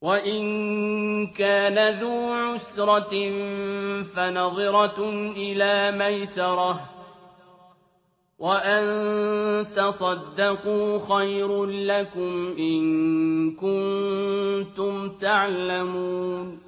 وَإِن كَانَ ذُو عُسْرَةٍ فَنَظِرَةٌ إِلَىٰ مَيْسَرَةٍ ۚ وَأَن تَصَدَّقُوا خَيْرٌ لَّكُمْ إِن كُنتُمْ تَعْلَمُونَ